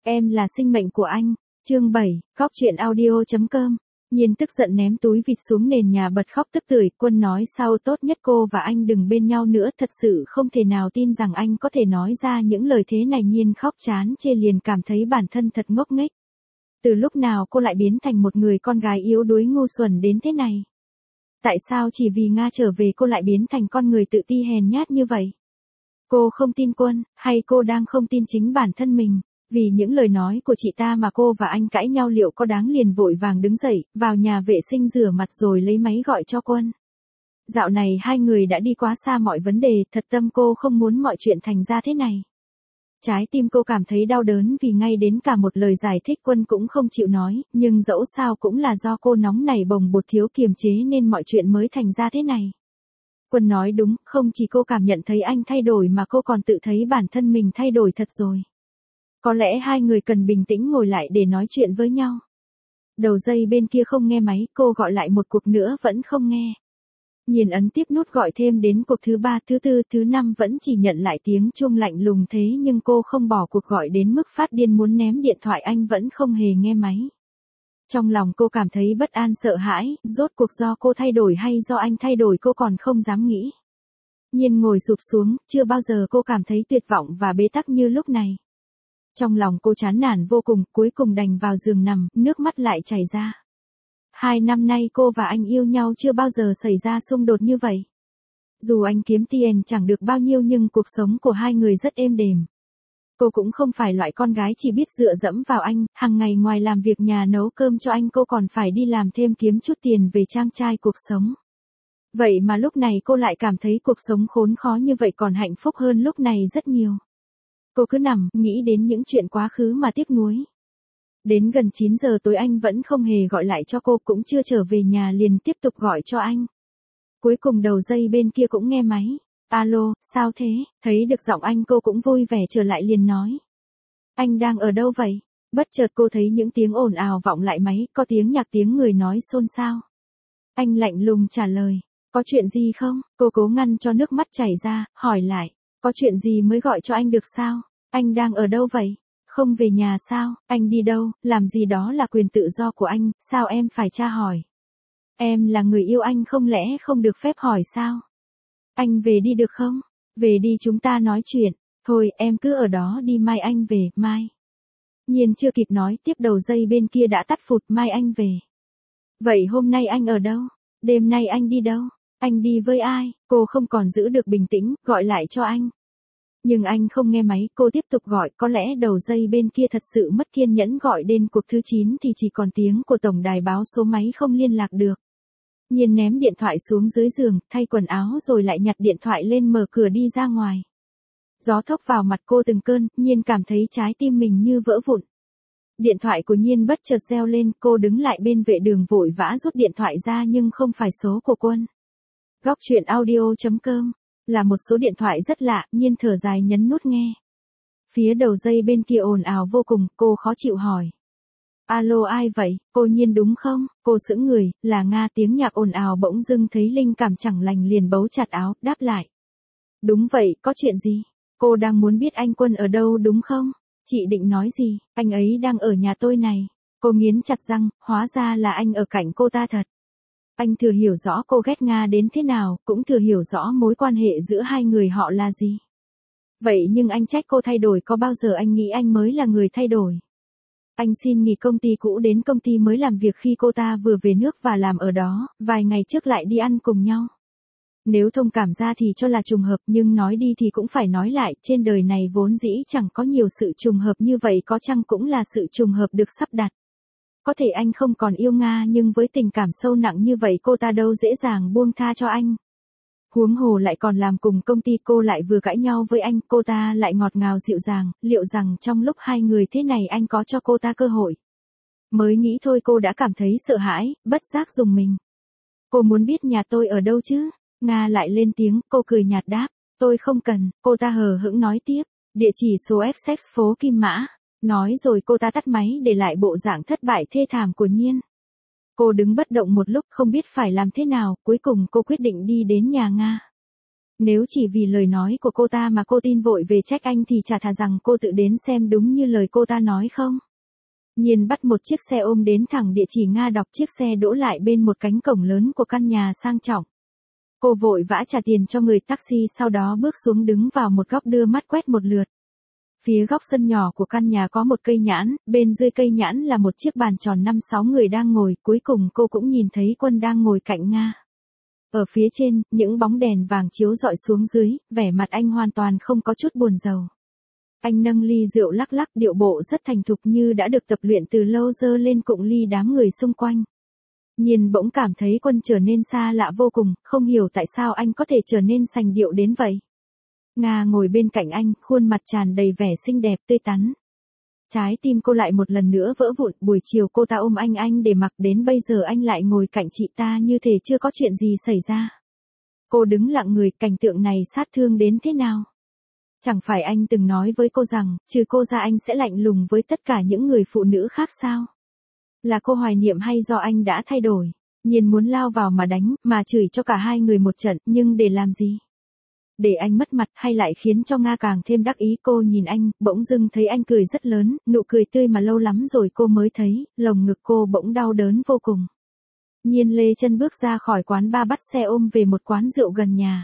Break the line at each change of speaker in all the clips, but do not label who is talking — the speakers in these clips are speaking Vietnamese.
Em là sinh mệnh của anh. Chương 7, Góc truyện audio.com. Nhiên tức giận ném túi vịt xuống nền nhà bật khóc tức tưởi. Quân nói sau tốt nhất cô và anh đừng bên nhau nữa. Thật sự không thể nào tin rằng anh có thể nói ra những lời thế này. Nhiên khóc chán chê liền cảm thấy bản thân thật ngốc nghếch. Từ lúc nào cô lại biến thành một người con gái yếu đuối ngu xuẩn đến thế này? Tại sao chỉ vì Nga trở về cô lại biến thành con người tự ti hèn nhát như vậy? Cô không tin Quân, hay cô đang không tin chính bản thân mình? Vì những lời nói của chị ta mà cô và anh cãi nhau liệu có đáng? Liền vội vàng đứng dậy, vào nhà vệ sinh rửa mặt rồi lấy máy gọi cho Quân. Dạo này hai người đã đi quá xa mọi vấn đề, thật tâm cô không muốn mọi chuyện thành ra thế này. Trái tim cô cảm thấy đau đớn vì ngay đến cả một lời giải thích Quân cũng không chịu nói, nhưng dẫu sao cũng là do cô nóng nảy bồng bột thiếu kiềm chế nên mọi chuyện mới thành ra thế này. Quân nói đúng, không chỉ cô cảm nhận thấy anh thay đổi mà cô còn tự thấy bản thân mình thay đổi thật rồi. Có lẽ hai người cần bình tĩnh ngồi lại để nói chuyện với nhau. Đầu dây bên kia không nghe máy, cô gọi lại một cuộc nữa vẫn không nghe. Nhiên ấn tiếp nút gọi thêm đến cuộc thứ 3, thứ 4, thứ 5 vẫn chỉ nhận lại tiếng chuông lạnh lùng thế nhưng cô không bỏ cuộc gọi đến mức phát điên muốn ném điện thoại anh vẫn không hề nghe máy. Trong lòng cô cảm thấy bất an sợ hãi, rốt cuộc do cô thay đổi hay do anh thay đổi cô còn không dám nghĩ. Nhiên ngồi sụp xuống, chưa bao giờ cô cảm thấy tuyệt vọng và bế tắc như lúc này. Trong lòng cô chán nản vô cùng, cuối cùng đành vào giường nằm, nước mắt lại chảy ra. 2 năm nay cô và anh yêu nhau chưa bao giờ xảy ra xung đột như vậy. Dù anh kiếm tiền chẳng được bao nhiêu nhưng cuộc sống của hai người rất êm đềm. Cô cũng không phải loại con gái chỉ biết dựa dẫm vào anh, hàng ngày ngoài làm việc nhà nấu cơm cho anh cô còn phải đi làm thêm kiếm chút tiền về trang trải cuộc sống. Vậy mà lúc này cô lại cảm thấy cuộc sống khốn khó như vậy còn hạnh phúc hơn lúc này rất nhiều. Cô cứ nằm, nghĩ đến những chuyện quá khứ mà tiếc nuối. Đến gần 9 giờ tối anh vẫn không hề gọi lại cho cô, cũng chưa trở về nhà liền tiếp tục gọi cho anh. Cuối cùng đầu dây bên kia cũng nghe máy. Alo, sao thế? Thấy được giọng anh cô cũng vui vẻ trở lại liền nói. Anh đang ở đâu vậy? Bất chợt cô thấy những tiếng ồn ào vọng lại máy, có tiếng nhạc tiếng người nói xôn xao. Anh lạnh lùng trả lời. Có chuyện gì không? Cô cố ngăn cho nước mắt chảy ra, hỏi lại. Có chuyện gì mới gọi cho anh được sao? Anh đang ở đâu vậy? Không về nhà sao? Anh đi đâu? Làm gì đó là quyền tự do của anh, sao em phải tra hỏi? Em là người yêu anh không lẽ không được phép hỏi sao? Anh về đi được không? Về đi chúng ta nói chuyện. Thôi em cứ ở đó đi mai anh về, mai. Nhiên chưa kịp nói tiếp đầu dây bên kia đã tắt phụt mai anh về. Vậy hôm nay anh ở đâu? Đêm nay anh đi đâu? Anh đi với ai? Cô không còn giữ được bình tĩnh, gọi lại cho anh. Nhưng anh không nghe máy, cô tiếp tục gọi, có lẽ đầu dây bên kia thật sự mất kiên nhẫn gọi đến cuộc thứ 9 thì chỉ còn tiếng của tổng đài báo số máy không liên lạc được. Nhiên ném điện thoại xuống dưới giường, thay quần áo rồi lại nhặt điện thoại lên mở cửa đi ra ngoài. Gió thốc vào mặt cô từng cơn, Nhiên cảm thấy trái tim mình như vỡ vụn. Điện thoại của Nhiên bất chợt reo lên, cô đứng lại bên vệ đường vội vã rút điện thoại ra nhưng không phải số của Quân. Góc truyện audio.com. Là một số điện thoại rất lạ, Nhiên thở dài nhấn nút nghe. Phía đầu dây bên kia ồn ào vô cùng, cô khó chịu hỏi. Alo ai vậy, cô Nhiên đúng không? Cô sững người, là Nga. Tiếng nhạc ồn ào bỗng dưng thấy linh cảm chẳng lành liền bấu chặt áo, đáp lại. Đúng vậy, có chuyện gì? Cô đang muốn biết anh Quân ở đâu đúng không? Chị định nói gì, anh ấy đang ở nhà tôi này. Cô nghiến chặt răng, hóa ra là anh ở cạnh cô ta thật. Anh thừa hiểu rõ cô ghét Nga đến thế nào, cũng thừa hiểu rõ mối quan hệ giữa hai người họ là gì. Vậy nhưng anh trách cô thay đổi, có bao giờ anh nghĩ anh mới là người thay đổi? Anh xin nghỉ công ty cũ đến công ty mới làm việc khi cô ta vừa về nước và làm ở đó, vài ngày trước lại đi ăn cùng nhau. Nếu thông cảm ra thì cho là trùng hợp, nhưng nói đi thì cũng phải nói lại, trên đời này vốn dĩ chẳng có nhiều sự trùng hợp như vậy, có chăng cũng là sự trùng hợp được sắp đặt. Có thể anh không còn yêu Nga nhưng với tình cảm sâu nặng như vậy cô ta đâu dễ dàng buông tha cho anh. Huống hồ lại còn làm cùng công ty, cô lại vừa cãi nhau với anh, cô ta lại ngọt ngào dịu dàng, liệu rằng trong lúc hai người thế này anh có cho cô ta cơ hội? Mới nghĩ thôi cô đã cảm thấy sợ hãi, bất giác rùng mình. Cô muốn biết nhà tôi ở đâu chứ? Nga lại lên tiếng, cô cười nhạt đáp, tôi không cần. Cô ta hờ hững nói tiếp, địa chỉ số F6 phố Kim Mã. Nói rồi cô ta tắt máy để lại bộ dạng thất bại thê thảm của Nhiên. Cô đứng bất động một lúc không biết phải làm thế nào, cuối cùng cô quyết định đi đến nhà Nga. Nếu chỉ vì lời nói của cô ta mà cô tin vội về trách anh thì chả thà rằng cô tự đến xem đúng như lời cô ta nói không. Nhiên bắt một chiếc xe ôm đến thẳng địa chỉ Nga đọc, chiếc xe đỗ lại bên một cánh cổng lớn của căn nhà sang trọng. Cô vội vã trả tiền cho người taxi, sau đó bước xuống đứng vào một góc đưa mắt quét một lượt. Phía góc sân nhỏ của căn nhà có một cây nhãn, bên dưới cây nhãn là một chiếc bàn tròn 5-6 người đang ngồi, cuối cùng cô cũng nhìn thấy Quân đang ngồi cạnh Nga. Ở phía trên, những bóng đèn vàng chiếu rọi xuống dưới, vẻ mặt anh hoàn toàn không có chút buồn rầu. Anh nâng ly rượu lắc lắc, điệu bộ rất thành thục như đã được tập luyện từ lâu, giơ lên cụng ly đám người xung quanh. Nhiên bỗng cảm thấy Quân trở nên xa lạ vô cùng, không hiểu tại sao anh có thể trở nên sành điệu đến vậy. Nga ngồi bên cạnh anh, khuôn mặt tràn đầy vẻ xinh đẹp tươi tắn. Trái tim cô lại một lần nữa vỡ vụn, buổi chiều cô ta ôm anh để mặc, đến bây giờ anh lại ngồi cạnh chị ta như thể chưa có chuyện gì xảy ra. Cô đứng lặng người, cảnh tượng này sát thương đến thế nào? Chẳng phải anh từng nói với cô rằng, trừ cô ra anh sẽ lạnh lùng với tất cả những người phụ nữ khác sao? Là cô hoài niệm hay do anh đã thay đổi? Nhiên muốn lao vào mà đánh, mà chửi cho cả hai người một trận, nhưng để làm gì? Để anh mất mặt hay lại khiến cho Nga càng thêm đắc ý? Cô nhìn anh, bỗng dưng thấy anh cười rất lớn, nụ cười tươi mà lâu lắm rồi cô mới thấy, lồng ngực cô bỗng đau đớn vô cùng. Nhiên lê chân bước ra khỏi quán bar, bắt xe ôm về một quán rượu gần nhà.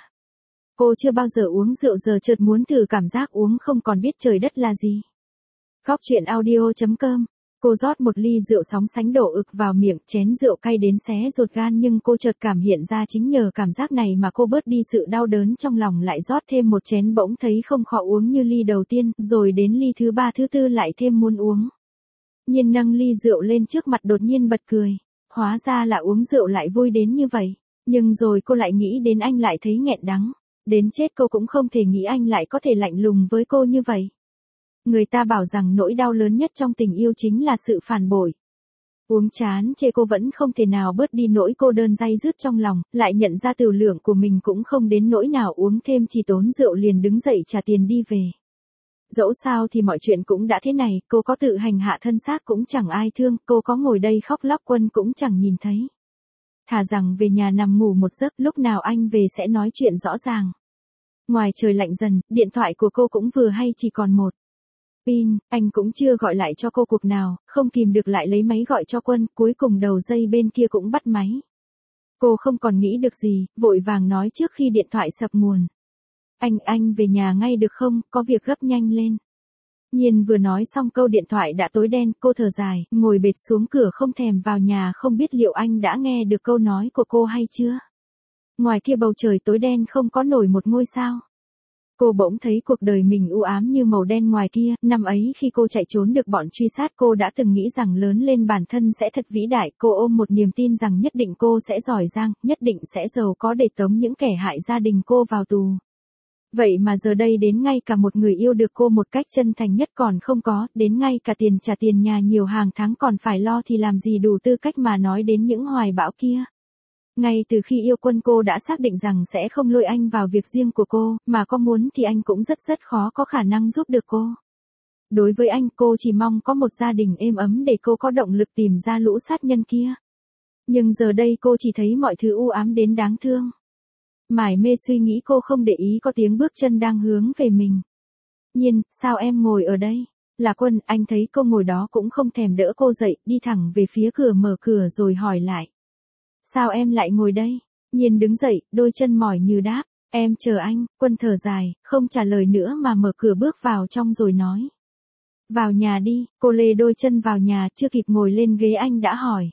Cô chưa bao giờ uống rượu, giờ chợt muốn thử cảm giác uống không còn biết trời đất là gì. Góc chuyện audio.com. Cô rót một ly rượu sóng sánh đổ ực vào miệng, chén rượu cay đến xé ruột gan, nhưng cô chợt cảm hiện ra chính nhờ cảm giác này mà cô bớt đi sự đau đớn trong lòng, lại rót thêm một chén, bỗng thấy không khó uống như ly đầu tiên, rồi đến ly thứ 3 thứ 4 lại thêm muốn uống. Nhiên nâng ly rượu lên trước mặt, đột nhiên bật cười. Hóa ra là uống rượu lại vui đến như vậy. Nhưng rồi cô lại nghĩ đến anh, lại thấy nghẹn đắng. Đến chết cô cũng không thể nghĩ anh lại có thể lạnh lùng với cô như vậy. Người ta bảo rằng nỗi đau lớn nhất trong tình yêu chính là sự phản bội. Uống chán chê cô vẫn không thể nào bớt đi nỗi cô đơn day dứt trong lòng, lại nhận ra tửu lượng của mình cũng không đến nỗi nào uống thêm chỉ tốn rượu, liền đứng dậy trả tiền đi về. Dẫu sao thì mọi chuyện cũng đã thế này, cô có tự hành hạ thân xác cũng chẳng ai thương, cô có ngồi đây khóc lóc Quân cũng chẳng nhìn thấy. Thà rằng về nhà nằm ngủ một giấc, lúc nào anh về sẽ nói chuyện rõ ràng. Ngoài trời lạnh dần, điện thoại của cô cũng vừa hay chỉ còn một pin, anh cũng chưa gọi lại cho cô cuộc nào, không kìm được lại lấy máy gọi cho Quân, cuối cùng đầu dây bên kia cũng bắt máy. Cô không còn nghĩ được gì, vội vàng nói trước khi điện thoại sập nguồn. Anh về nhà ngay được không, có việc gấp, nhanh lên. Nhiên vừa nói xong câu điện thoại đã tối đen, cô thở dài, ngồi bệt xuống cửa không thèm vào nhà, không biết liệu anh đã nghe được câu nói của cô hay chưa. Ngoài kia bầu trời tối đen không có nổi một ngôi sao. Cô bỗng thấy cuộc đời mình u ám như màu đen ngoài kia, năm ấy khi cô chạy trốn được bọn truy sát, cô đã từng nghĩ rằng lớn lên bản thân sẽ thật vĩ đại, cô ôm một niềm tin rằng nhất định cô sẽ giỏi giang, nhất định sẽ giàu có để tống những kẻ hại gia đình cô vào tù. Vậy mà giờ đây đến ngay cả một người yêu được cô một cách chân thành nhất còn không có, đến ngay cả tiền trả tiền nhà nhiều hàng tháng còn phải lo, thì làm gì đủ tư cách mà nói đến những hoài bão kia. Ngay từ khi yêu Quân, cô đã xác định rằng sẽ không lôi anh vào việc riêng của cô, mà có muốn thì anh cũng rất khó có khả năng giúp được cô. Đối với anh, cô chỉ mong có một gia đình êm ấm để cô có động lực tìm ra lũ sát nhân kia. Nhưng giờ đây cô chỉ thấy mọi thứ u ám đến đáng thương. Mải mê suy nghĩ, cô không để ý có tiếng bước chân đang hướng về mình. Nhiên, sao em ngồi ở đây? Là Quân. Anh thấy cô ngồi đó cũng không thèm đỡ cô dậy, đi thẳng về phía cửa, mở cửa rồi hỏi lại. Sao em lại ngồi đây? Nhiên đứng dậy, đôi chân mỏi như đáp. Em chờ anh. Quân thở dài, không trả lời nữa mà mở cửa bước vào trong rồi nói. Vào nhà đi. Cô lê đôi chân vào nhà, chưa kịp ngồi lên ghế anh đã hỏi.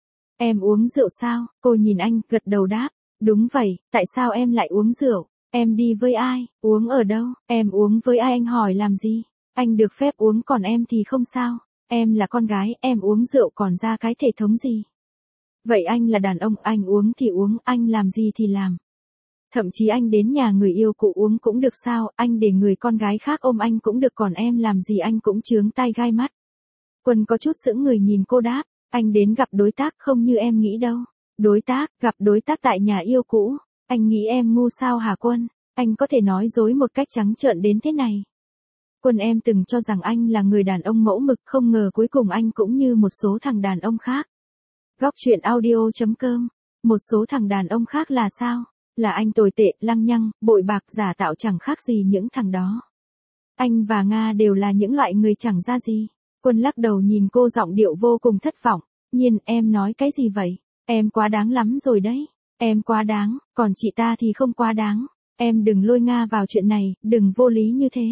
Em uống rượu sao? Cô nhìn anh, gật đầu đáp. Đúng vậy, tại sao em lại uống rượu? Em đi với ai? Uống ở đâu? Em uống với ai? Anh hỏi làm gì? Anh được phép uống còn em thì không sao. Em là con gái, em uống rượu còn ra cái thể thống gì? Vậy anh là đàn ông, anh uống thì uống, anh làm gì thì làm. Thậm chí anh đến nhà người yêu cũ uống cũng được sao, anh để người con gái khác ôm anh cũng được, còn em làm gì anh cũng chướng tai gai mắt. Quân có chút sững người nhìn cô đáp, anh đến gặp đối tác không như em nghĩ đâu. Đối tác, gặp đối tác tại nhà yêu cũ, anh nghĩ em ngu sao hả Quân? Anh có thể nói dối một cách trắng trợn đến thế này. Quân, em từng cho rằng anh là người đàn ông mẫu mực, không ngờ cuối cùng anh cũng như một số thằng đàn ông khác. Góc chuyện audio.com. Một số thằng đàn ông khác là sao? Là anh tồi tệ, lăng nhăng, bội bạc, giả tạo chẳng khác gì những thằng đó. Anh và Nga đều là những loại người chẳng ra gì. Quân lắc đầu nhìn cô giọng điệu vô cùng thất vọng. Nhiên, em nói cái gì vậy? Em quá đáng lắm rồi đấy. Em quá đáng, còn chị ta thì không quá đáng. Em đừng lôi Nga vào chuyện này, đừng vô lý như thế.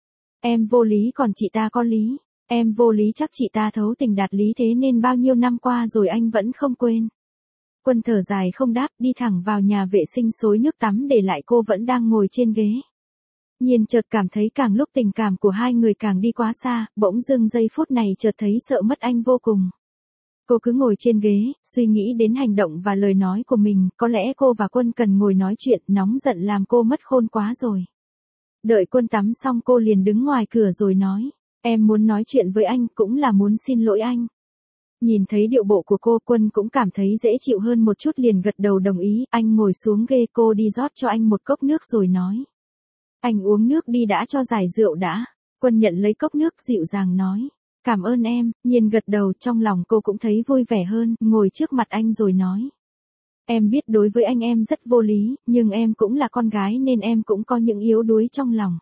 Em vô lý còn chị ta có lý. Em vô lý chắc chị ta thấu tình đạt lý thế nên bao nhiêu năm qua rồi anh vẫn không quên. Quân thở dài không đáp, đi thẳng vào nhà vệ sinh xối nước tắm để lại cô vẫn đang ngồi trên ghế. Nhiên chợt cảm thấy càng lúc tình cảm của hai người càng đi quá xa, bỗng dưng giây phút này chợt thấy sợ mất anh vô cùng. Cô cứ ngồi trên ghế, suy nghĩ đến hành động và lời nói của mình, có lẽ cô và Quân cần ngồi nói chuyện, nóng giận làm cô mất khôn quá rồi. Đợi Quân tắm xong cô liền đứng ngoài cửa rồi nói, em muốn nói chuyện với anh, cũng là muốn xin lỗi anh. Nhìn thấy điệu bộ của cô, Quân cũng cảm thấy dễ chịu hơn một chút liền gật đầu đồng ý, anh ngồi xuống ghê, cô đi rót cho anh một cốc nước rồi nói. Anh uống nước đi đã cho giải rượu đã. Quân nhận lấy cốc nước dịu dàng nói. Cảm ơn em, Nhiên gật đầu, trong lòng cô cũng thấy vui vẻ hơn, ngồi trước mặt anh rồi nói. Em biết đối với anh em rất vô lý, nhưng em cũng là con gái nên em cũng có những yếu đuối trong lòng.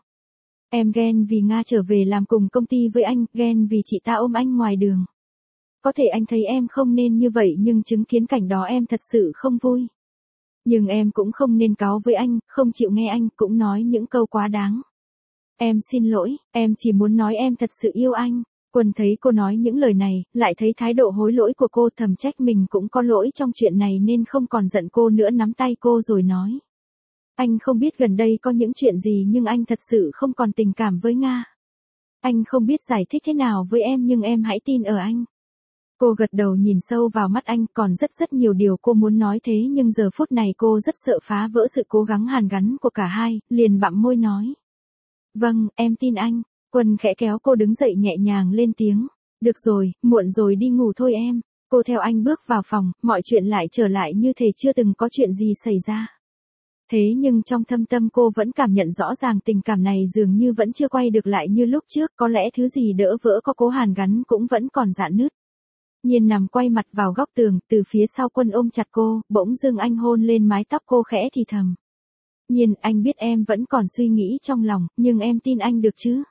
Em ghen vì Nga trở về làm cùng công ty với anh, ghen vì chị ta ôm anh ngoài đường. Có thể anh thấy em không nên như vậy nhưng chứng kiến cảnh đó em thật sự không vui. Nhưng em cũng không nên cáu với anh, không chịu nghe anh, cũng nói những câu quá đáng. Em xin lỗi, em chỉ muốn nói em thật sự yêu anh. Quân thấy cô nói những lời này, lại thấy thái độ hối lỗi của cô, thầm trách mình cũng có lỗi trong chuyện này nên không còn giận cô nữa, nắm tay cô rồi nói. Anh không biết gần đây có những chuyện gì nhưng anh thật sự không còn tình cảm với Nga. Anh không biết giải thích thế nào với em nhưng em hãy tin ở anh. Cô gật đầu nhìn sâu vào mắt anh, còn rất nhiều điều cô muốn nói thế nhưng giờ phút này cô rất sợ phá vỡ sự cố gắng hàn gắn của cả hai, liền bặm môi nói. Vâng, em tin anh. Quân khẽ kéo cô đứng dậy nhẹ nhàng lên tiếng. Được rồi, muộn rồi đi ngủ thôi em. Cô theo anh bước vào phòng, mọi chuyện lại trở lại như thể chưa từng có chuyện gì xảy ra. Thế nhưng trong thâm tâm cô vẫn cảm nhận rõ ràng tình cảm này dường như vẫn chưa quay được lại như lúc trước, có lẽ thứ gì đỡ vỡ có cố hàn gắn cũng vẫn còn rạn nứt. Nhiên nằm quay mặt vào góc tường, từ phía sau Quân ôm chặt cô, bỗng dưng anh hôn lên mái tóc cô khẽ thì thầm. Nhiên, anh biết em vẫn còn suy nghĩ trong lòng, nhưng em tin anh được chứ?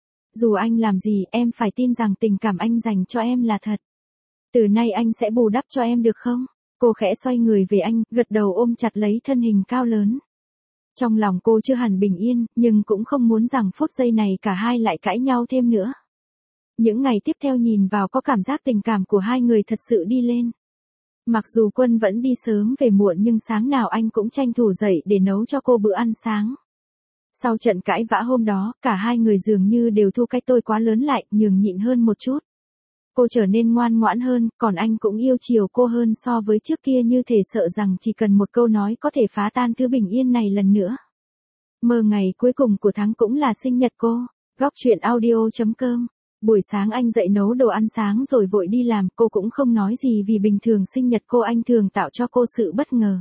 Dù anh làm gì, em phải tin rằng tình cảm anh dành cho em là thật. Từ nay anh sẽ bù đắp cho em được không? Cô khẽ xoay người về anh, gật đầu ôm chặt lấy thân hình cao lớn. Trong lòng cô chưa hẳn bình yên, nhưng cũng không muốn rằng phút giây này cả hai lại cãi nhau thêm nữa. Những ngày tiếp theo nhìn vào có cảm giác tình cảm của hai người thật sự đi lên. Mặc dù Quân vẫn đi sớm về muộn nhưng sáng nào anh cũng tranh thủ dậy để nấu cho cô bữa ăn sáng. Sau trận cãi vã hôm đó, cả hai người dường như đều thu cái tôi quá lớn lại, nhường nhịn hơn một chút. Cô trở nên ngoan ngoãn hơn, còn anh cũng yêu chiều cô hơn so với trước kia, như thể sợ rằng chỉ cần một câu nói có thể phá tan thứ bình yên này lần nữa. Mơ ngày cuối cùng của tháng cũng là sinh nhật cô. Góc truyện audio.com. Buổi sáng anh dậy nấu đồ ăn sáng rồi vội đi làm, cô cũng không nói gì vì bình thường sinh nhật cô anh thường tạo cho cô sự bất ngờ.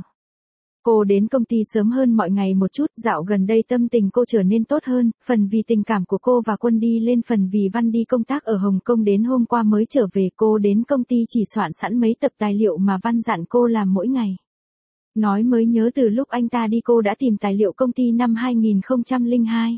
Cô đến công ty sớm hơn mọi ngày một chút, dạo gần đây tâm tình cô trở nên tốt hơn, phần vì tình cảm của cô và Quân đi lên, phần vì Văn đi công tác ở Hồng Kông đến hôm qua mới trở về. Cô đến công ty chỉ soạn sẵn mấy tập tài liệu mà Văn dặn cô làm mỗi ngày. Nói mới nhớ từ lúc anh ta đi cô đã tìm tài liệu công ty năm 2002.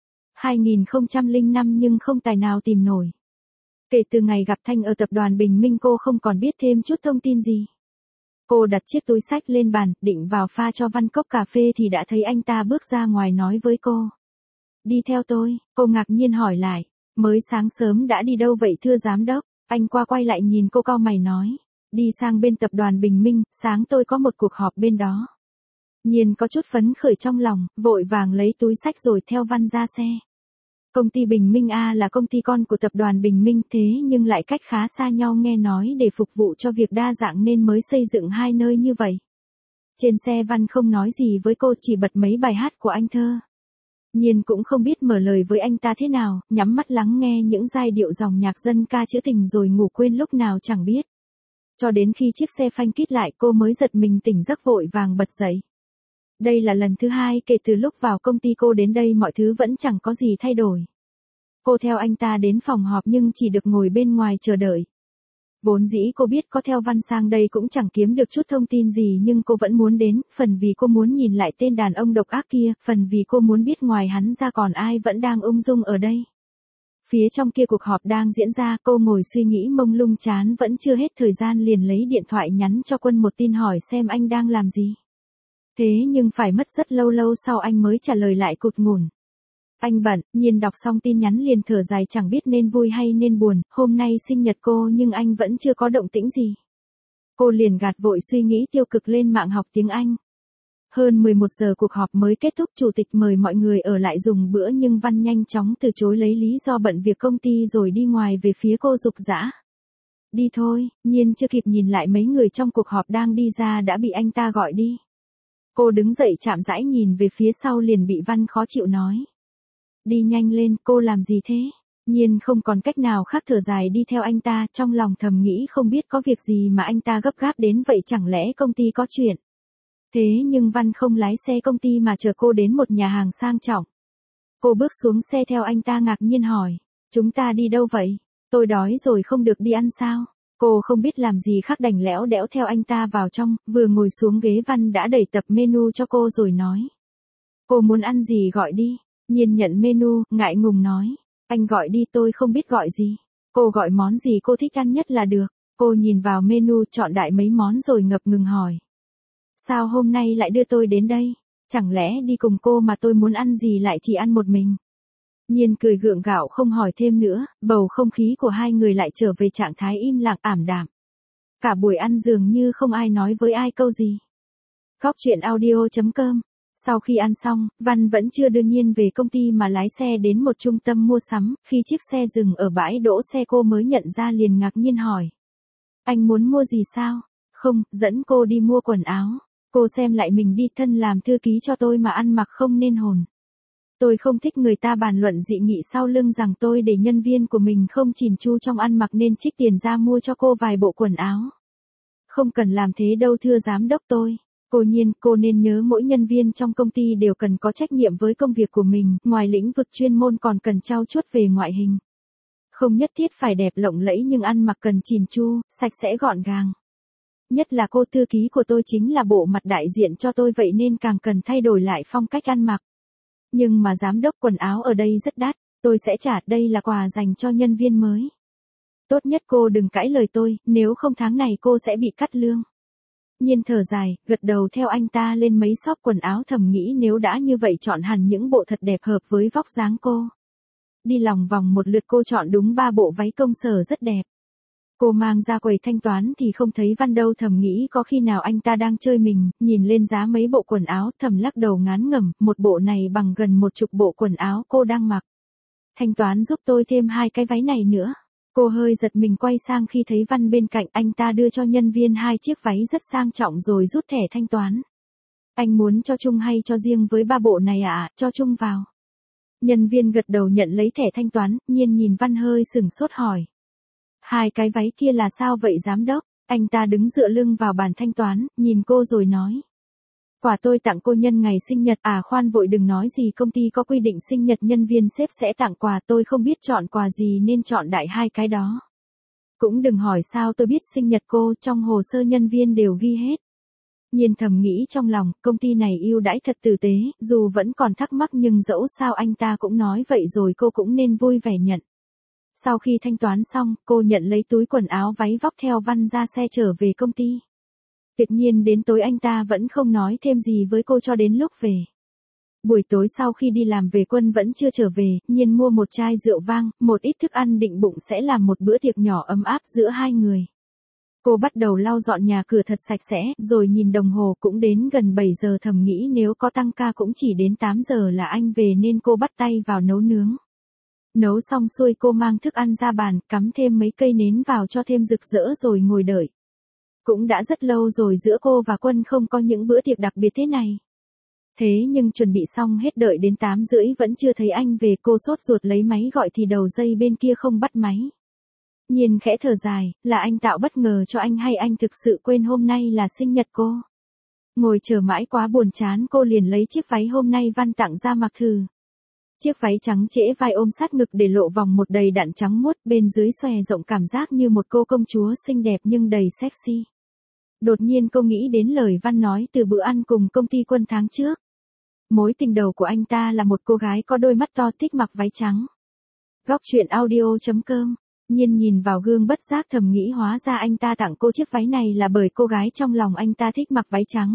2005 nhưng không tài nào tìm nổi. Kể từ ngày gặp Thanh ở tập đoàn Bình Minh cô không còn biết thêm chút thông tin gì. Cô đặt chiếc túi xách lên bàn, định vào pha cho Văn cốc cà phê thì đã thấy anh ta bước ra ngoài nói với cô. Đi theo tôi, cô ngạc nhiên hỏi lại. Mới sáng sớm đã đi đâu vậy thưa giám đốc? Anh quay lại nhìn cô cau mày nói. Đi sang bên tập đoàn Bình Minh, sáng tôi có một cuộc họp bên đó. Nhiên có chút phấn khởi trong lòng, vội vàng lấy túi xách rồi theo Văn ra xe. Công ty Bình Minh A là công ty con của tập đoàn Bình Minh, thế nhưng lại cách khá xa nhau, nghe nói để phục vụ cho việc đa dạng nên mới xây dựng hai nơi như vậy. Trên xe Văn không nói gì với cô, chỉ bật mấy bài hát của anh Thơ. Nhiên cũng không biết mở lời với anh ta thế nào, nhắm mắt lắng nghe những giai điệu dòng nhạc dân ca trữ tình rồi ngủ quên lúc nào chẳng biết. Cho đến khi chiếc xe phanh kít lại cô mới giật mình tỉnh giấc vội vàng bật dậy. Đây là lần thứ hai kể từ lúc vào công ty cô đến đây mọi thứ vẫn chẳng có gì thay đổi. Cô theo anh ta đến phòng họp nhưng chỉ được ngồi bên ngoài chờ đợi. Vốn dĩ cô biết có theo Văn sang đây cũng chẳng kiếm được chút thông tin gì nhưng cô vẫn muốn đến, phần vì cô muốn nhìn lại tên đàn ông độc ác kia, phần vì cô muốn biết ngoài hắn ra còn ai vẫn đang ung dung ở đây. Phía trong kia cuộc họp đang diễn ra, cô ngồi suy nghĩ mông lung chán vẫn chưa hết thời gian liền lấy điện thoại nhắn cho Quân một tin hỏi xem anh đang làm gì. Thế nhưng phải mất rất lâu lâu sau anh mới trả lời lại cụt ngủn. Anh bận, Nhiên đọc xong tin nhắn liền thở dài chẳng biết nên vui hay nên buồn, hôm nay sinh nhật cô nhưng anh vẫn chưa có động tĩnh gì. Cô liền gạt vội suy nghĩ tiêu cực lên mạng học tiếng Anh. Hơn 11 giờ cuộc họp mới kết thúc, chủ tịch mời mọi người ở lại dùng bữa nhưng Văn nhanh chóng từ chối lấy lý do bận việc công ty rồi đi ngoài về phía cô giục giã. Đi thôi, Nhiên chưa kịp nhìn lại mấy người trong cuộc họp đang đi ra đã bị anh ta gọi đi. Cô đứng dậy chạm rãi nhìn về phía sau liền bị Văn khó chịu nói. Đi nhanh lên, cô làm gì thế? Nhiên không còn cách nào khác thở dài đi theo anh ta, trong lòng thầm nghĩ không biết có việc gì mà anh ta gấp gáp đến vậy, chẳng lẽ công ty có chuyện. Thế nhưng Văn không lái xe công ty mà chở cô đến một nhà hàng sang trọng. Cô bước xuống xe theo anh ta ngạc nhiên hỏi, chúng ta đi đâu vậy? Tôi đói rồi, không được đi ăn sao? Cô không biết làm gì khác đành lẽo đẽo theo anh ta vào trong, vừa ngồi xuống ghế Văn đã đẩy tập menu cho cô rồi nói. Cô muốn ăn gì gọi đi. Nhiên nhận menu, ngại ngùng nói. Anh gọi đi, tôi không biết gọi gì. Cô gọi món gì cô thích ăn nhất là được. Cô nhìn vào menu chọn đại mấy món rồi ngập ngừng hỏi. Sao hôm nay lại đưa tôi đến đây? Chẳng lẽ đi cùng cô mà tôi muốn ăn gì lại chỉ ăn một mình? Nhiên cười gượng gạo không hỏi thêm nữa, bầu không khí của hai người lại trở về trạng thái im lặng ảm đạm. Cả buổi ăn dường như không ai nói với ai câu gì. Góc truyện audio.com. Sau khi ăn xong, Văn vẫn chưa đưa Nhiên về công ty mà lái xe đến một trung tâm mua sắm, khi chiếc xe dừng ở bãi đỗ xe cô mới nhận ra liền ngạc nhiên hỏi. Anh muốn mua gì sao? Không, dẫn cô đi mua quần áo. Cô xem lại mình đi, thân làm thư ký cho tôi mà ăn mặc không nên hồn. Tôi không thích người ta bàn luận dị nghị sau lưng rằng tôi để nhân viên của mình không chỉn chu trong ăn mặc nên trích tiền ra mua cho cô vài bộ quần áo. Không cần làm thế đâu thưa giám đốc tôi. Cô Nhiên, cô nên nhớ mỗi nhân viên trong công ty đều cần có trách nhiệm với công việc của mình, ngoài lĩnh vực chuyên môn còn cần trau chuốt về ngoại hình. Không nhất thiết phải đẹp lộng lẫy nhưng ăn mặc cần chỉn chu, sạch sẽ gọn gàng. Nhất là cô thư ký của tôi chính là bộ mặt đại diện cho tôi vậy nên càng cần thay đổi lại phong cách ăn mặc. Nhưng mà giám đốc quần áo ở đây rất đắt, tôi sẽ trả, đây là quà dành cho nhân viên mới. Tốt nhất cô đừng cãi lời tôi, nếu không tháng này cô sẽ bị cắt lương. Nhiên thở dài, gật đầu theo anh ta lên mấy shop quần áo thầm nghĩ nếu đã như vậy chọn hẳn những bộ thật đẹp hợp với vóc dáng cô. Đi lòng vòng một lượt cô chọn đúng 3 bộ váy công sở rất đẹp. Cô mang ra quầy thanh toán thì không thấy Văn đâu, thầm nghĩ có khi nào anh ta đang chơi mình, nhìn lên giá mấy bộ quần áo thầm lắc đầu ngán ngẩm, một bộ này bằng gần 10 bộ quần áo cô đang mặc. Thanh toán giúp tôi thêm 2 cái váy này nữa. Cô hơi giật mình quay sang khi thấy Văn bên cạnh, anh ta đưa cho nhân viên 2 chiếc váy rất sang trọng rồi rút thẻ thanh toán. Anh muốn cho chung hay cho riêng với 3 bộ này ạ? Cho chung vào. Nhân viên gật đầu nhận lấy thẻ thanh toán, Nhiên nhìn Văn hơi sửng sốt hỏi. 2 cái váy kia là sao vậy giám đốc? Anh ta đứng dựa lưng vào bàn thanh toán, nhìn cô rồi nói. Quà tôi tặng cô nhân ngày sinh nhật, khoan vội đừng nói gì, công ty có quy định sinh nhật nhân viên sếp sẽ tặng quà, tôi không biết chọn quà gì nên chọn đại 2 cái đó. Cũng đừng hỏi sao tôi biết sinh nhật cô, trong hồ sơ nhân viên đều ghi hết. Nhiên thầm nghĩ trong lòng, công ty này ưu đãi thật tử tế, dù vẫn còn thắc mắc nhưng dẫu sao anh ta cũng nói vậy rồi cô cũng nên vui vẻ nhận. Sau khi thanh toán xong, cô nhận lấy túi quần áo váy vóc theo Văn ra xe trở về công ty. Tuyệt nhiên đến tối anh ta vẫn không nói thêm gì với cô cho đến lúc về. Buổi tối sau khi đi làm về Quân vẫn chưa trở về, Nhiên mua một chai rượu vang, một ít thức ăn định bụng sẽ làm một bữa tiệc nhỏ ấm áp giữa hai người. Cô bắt đầu lau dọn nhà cửa thật sạch sẽ, rồi nhìn đồng hồ cũng đến gần 7 giờ, thầm nghĩ nếu có tăng ca cũng chỉ đến 8 giờ là anh về nên cô bắt tay vào nấu nướng. Nấu xong xuôi cô mang thức ăn ra bàn, cắm thêm mấy cây nến vào cho thêm rực rỡ rồi ngồi đợi. Cũng đã rất lâu rồi giữa cô và Quân không có những bữa tiệc đặc biệt thế này. Thế nhưng chuẩn bị xong hết đợi đến 8 rưỡi vẫn chưa thấy anh về, cô sốt ruột lấy máy gọi thì đầu dây bên kia không bắt máy. Nhiên khẽ thở dài, là anh tạo bất ngờ cho anh hay anh thực sự quên hôm nay là sinh nhật cô? Ngồi chờ mãi quá buồn chán cô liền lấy chiếc váy hôm nay Văn tặng ra mặc thử. Chiếc váy trắng trễ vai ôm sát ngực để lộ vòng một đầy đặn trắng muốt, bên dưới xòe rộng cảm giác như một cô công chúa xinh đẹp nhưng đầy sexy. Đột nhiên cô nghĩ đến lời Văn nói từ bữa ăn cùng công ty Quân tháng trước. Mối tình đầu của anh ta là một cô gái có đôi mắt to thích mặc váy trắng. Góc truyện audio.com. Nhiên nhìn vào gương bất giác thầm nghĩ hóa ra anh ta tặng cô chiếc váy này là bởi cô gái trong lòng anh ta thích mặc váy trắng.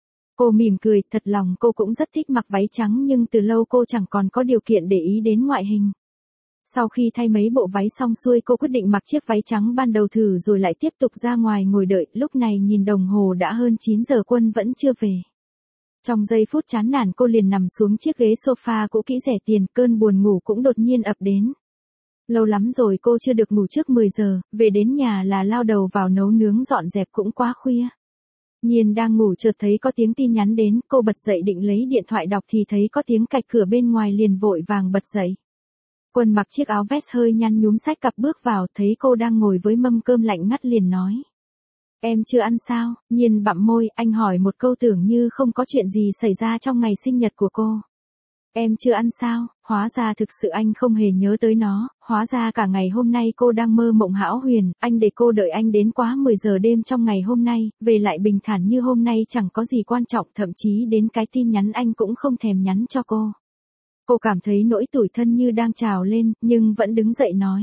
Cô mỉm cười, thật lòng cô cũng rất thích mặc váy trắng nhưng từ lâu cô chẳng còn có điều kiện để ý đến ngoại hình. Sau khi thay mấy bộ váy xong xuôi cô quyết định mặc chiếc váy trắng ban đầu thử rồi lại tiếp tục ra ngoài ngồi đợi, lúc này nhìn đồng hồ đã hơn 9 giờ Quân vẫn chưa về. Trong giây phút chán nản cô liền nằm xuống chiếc ghế sofa cũ kỹ rẻ tiền, cơn buồn ngủ cũng đột nhiên ập đến. Lâu lắm rồi cô chưa được ngủ trước 10 giờ, về đến nhà là lao đầu vào nấu nướng dọn dẹp cũng quá khuya. Nhiên đang ngủ chợt thấy có tiếng tin nhắn đến, cô bật dậy định lấy điện thoại đọc thì thấy có tiếng cạch cửa bên ngoài liền vội vàng bật dậy. Quân mặc chiếc áo vest hơi nhăn nhúm xách cặp bước vào, thấy cô đang ngồi với mâm cơm lạnh ngắt liền nói. Em chưa ăn sao? Nhiên bặm môi, anh hỏi một câu tưởng như không có chuyện gì xảy ra trong ngày sinh nhật của cô. Em chưa ăn sao? Hóa ra thực sự anh không hề nhớ tới nó, hóa ra cả ngày hôm nay cô đang mơ mộng hão huyền, anh để cô đợi anh đến quá 10 giờ đêm trong ngày hôm nay, về lại bình thản như hôm nay chẳng có gì quan trọng, thậm chí đến cái tin nhắn anh cũng không thèm nhắn cho cô. Cô cảm thấy nỗi tủi thân như đang trào lên, nhưng vẫn đứng dậy nói.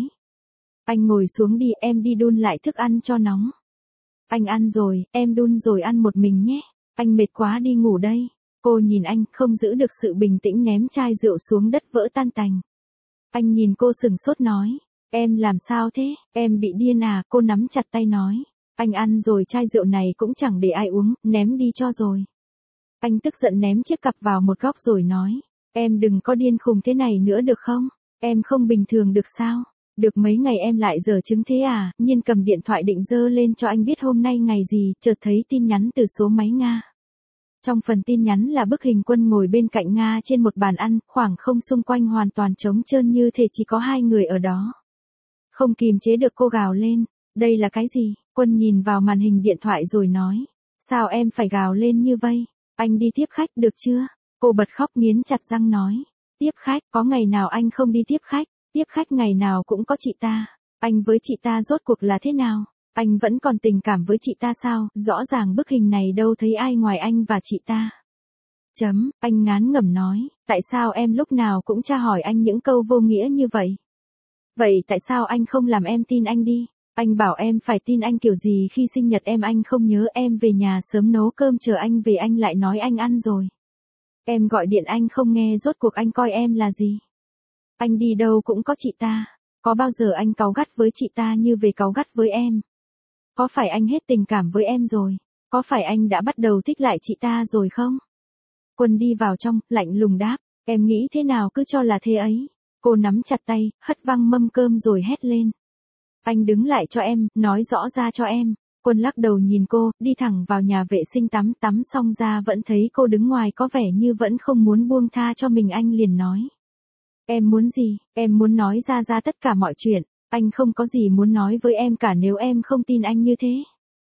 Anh ngồi xuống đi, em đi đun lại thức ăn cho nóng. Anh ăn rồi, em đun rồi ăn một mình nhé. Anh mệt quá đi ngủ đây. Cô nhìn anh, không giữ được sự bình tĩnh ném chai rượu xuống đất vỡ tan tành. Anh nhìn cô sừng sốt nói. Em làm sao thế, em bị điên à, cô nắm chặt tay nói. Anh ăn rồi chai rượu này cũng chẳng để ai uống, ném đi cho rồi. Anh tức giận ném chiếc cặp vào một góc rồi nói. Em đừng có điên khùng thế này nữa được không? Em không bình thường được sao? Được mấy ngày em lại dở chứng thế à? Nhiên cầm điện thoại định dơ lên cho anh biết hôm nay ngày gì, chợt thấy tin nhắn từ số máy Nga. Trong phần tin nhắn là bức hình Quân ngồi bên cạnh Nga trên một bàn ăn, khoảng không xung quanh hoàn toàn trống trơn như thể chỉ có hai người ở đó. Không kìm chế được cô gào lên. Đây là cái gì? Quân nhìn vào màn hình điện thoại rồi nói. Sao em phải gào lên như vậy? Anh đi tiếp khách được chưa? Cô bật khóc nghiến chặt răng nói. Tiếp khách, có ngày nào anh không đi tiếp khách? Tiếp khách ngày nào cũng có chị ta. Anh với chị ta rốt cuộc là thế nào? Anh vẫn còn tình cảm với chị ta sao? Rõ ràng bức hình này đâu thấy ai ngoài anh và chị ta. Anh ngán ngẩm nói. Tại sao em lúc nào cũng tra hỏi anh những câu vô nghĩa như vậy? Vậy tại sao anh không làm em tin anh đi? Anh bảo em phải tin anh kiểu gì khi sinh nhật em anh không nhớ, em về nhà sớm nấu cơm chờ anh về anh lại nói anh ăn rồi. Em gọi điện anh không nghe, rốt cuộc anh coi em là gì? Anh đi đâu cũng có chị ta. Có bao giờ anh cáu gắt với chị ta như về cáu gắt với em? Có phải anh hết tình cảm với em rồi? Có phải anh đã bắt đầu thích lại chị ta rồi không? Quân đi vào trong, lạnh lùng đáp. Em nghĩ thế nào cứ cho là thế ấy. Cô nắm chặt tay, hất văng mâm cơm rồi hét lên. Anh đứng lại cho em, nói rõ ra cho em. Quân lắc đầu nhìn cô, đi thẳng vào nhà vệ sinh tắm xong ra vẫn thấy cô đứng ngoài có vẻ như vẫn không muốn buông tha cho mình, anh liền nói. Em muốn gì? Em muốn nói ra tất cả mọi chuyện. Anh không có gì muốn nói với em cả nếu em không tin anh như thế.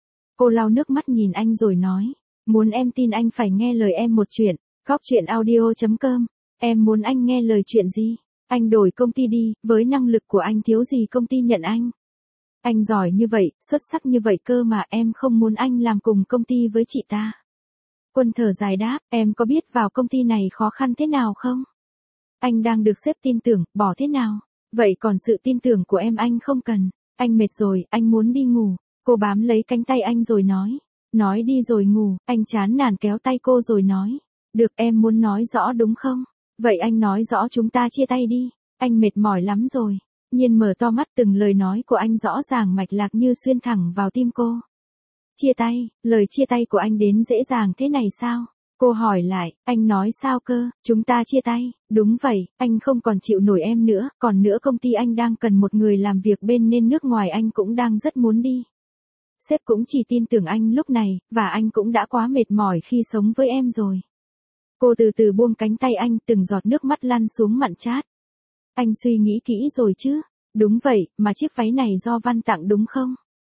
Cô lau nước mắt nhìn anh rồi nói. Muốn em tin anh phải nghe lời em một chuyện. Góc truyện audio.com. Em muốn anh nghe lời chuyện gì? Anh đổi công ty đi, với năng lực của anh thiếu gì công ty nhận anh. Anh giỏi như vậy, xuất sắc như vậy cơ mà em không muốn anh làm cùng công ty với chị ta. Quân thở dài đáp, em có biết vào công ty này khó khăn thế nào không? Anh đang được sếp tin tưởng, bỏ thế nào? Vậy còn sự tin tưởng của em anh không cần. Anh mệt rồi, anh muốn đi ngủ. Cô bám lấy cánh tay anh rồi nói. Nói đi rồi ngủ, anh chán nản kéo tay cô rồi nói. Được, em muốn nói rõ đúng không? Vậy anh nói rõ chúng ta chia tay đi. Anh mệt mỏi lắm rồi. Nhiên mở to mắt, từng lời nói của anh rõ ràng mạch lạc như xuyên thẳng vào tim cô. Chia tay, lời chia tay của anh đến dễ dàng thế này sao? Cô hỏi lại, anh nói sao cơ, chúng ta chia tay, đúng vậy, anh không còn chịu nổi em nữa, còn nữa công ty anh đang cần một người làm việc bên nên nước ngoài anh cũng đang rất muốn đi. Sếp cũng chỉ tin tưởng anh lúc này, và anh cũng đã quá mệt mỏi khi sống với em rồi. Cô từ từ buông cánh tay anh, từng giọt nước mắt lăn xuống mặn chát. Anh suy nghĩ kỹ rồi chứ? Đúng vậy, mà chiếc váy này do Văn tặng đúng không?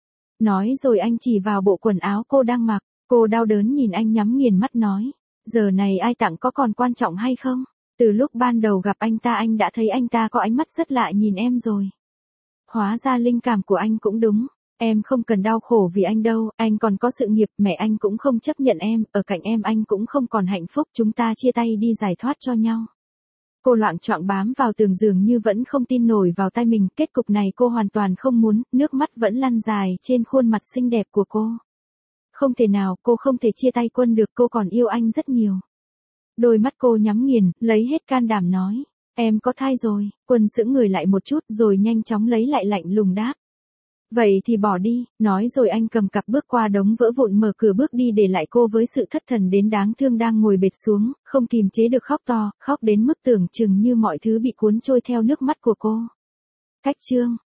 Nói rồi anh chỉ vào bộ quần áo cô đang mặc. Cô đau đớn nhìn anh nhắm nghiền mắt nói. Giờ này ai tặng có còn quan trọng hay không? Từ lúc ban đầu gặp anh đã thấy anh ta có ánh mắt rất lạ nhìn em rồi. Hóa ra linh cảm của anh cũng đúng. Em không cần đau khổ vì anh đâu, anh còn có sự nghiệp, mẹ anh cũng không chấp nhận em, ở cạnh em anh cũng không còn hạnh phúc, chúng ta chia tay đi giải thoát cho nhau. Cô loạng choạng bám vào tường giường như vẫn không tin nổi vào tay mình, kết cục này cô hoàn toàn không muốn, nước mắt vẫn lăn dài trên khuôn mặt xinh đẹp của cô. Không thể nào, cô không thể chia tay Quân được, cô còn yêu anh rất nhiều. Đôi mắt cô nhắm nghiền, lấy hết can đảm nói, em có thai rồi. Quân sững người lại một chút rồi nhanh chóng lấy lại lạnh lùng đáp. Vậy thì bỏ đi, nói rồi anh cầm cặp bước qua đống vỡ vụn mở cửa bước đi để lại cô với sự thất thần đến đáng thương đang ngồi bệt xuống, không kìm chế được khóc to, khóc đến mức tưởng chừng như mọi thứ bị cuốn trôi theo nước mắt của cô. Cách chương